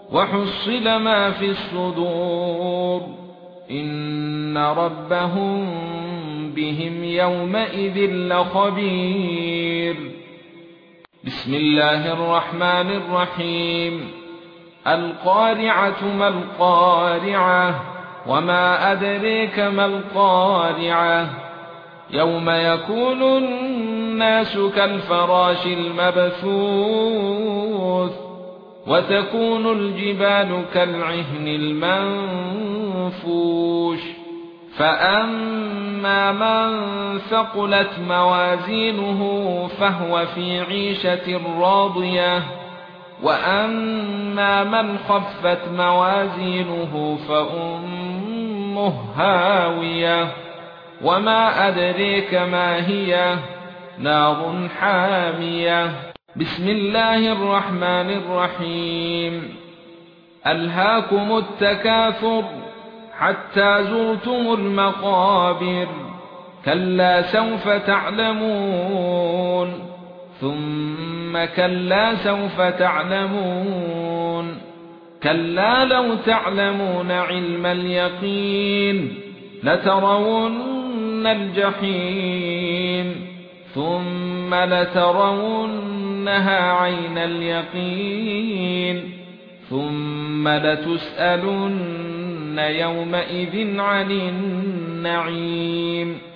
وحصل ما في الصدور إن ربهم بهم يومئذ لخبير. بسم الله الرحمن الرحيم. القارعة ما القارعة وما أدريك ما القارعة يوم يكون الناس كالفراش المبثوث وتكون الجبال كالعهن المنفوش فأما من ثقلت موازينه فهو في عيشة راضية وأما من خفت موازينه فأمه هاوية وما أدريك ما هي نار حامية. بسم الله الرحمن الرحيم. ألهاكم التكاثر حتى زرتم المقابر كلا سوف تعلمون ثم كلا سوف تعلمون كلا لو تعلمون علم اليقين لترون الجحيم ثم لترونها عين اليقين ثم لتسألن يومئذ عن النعيم.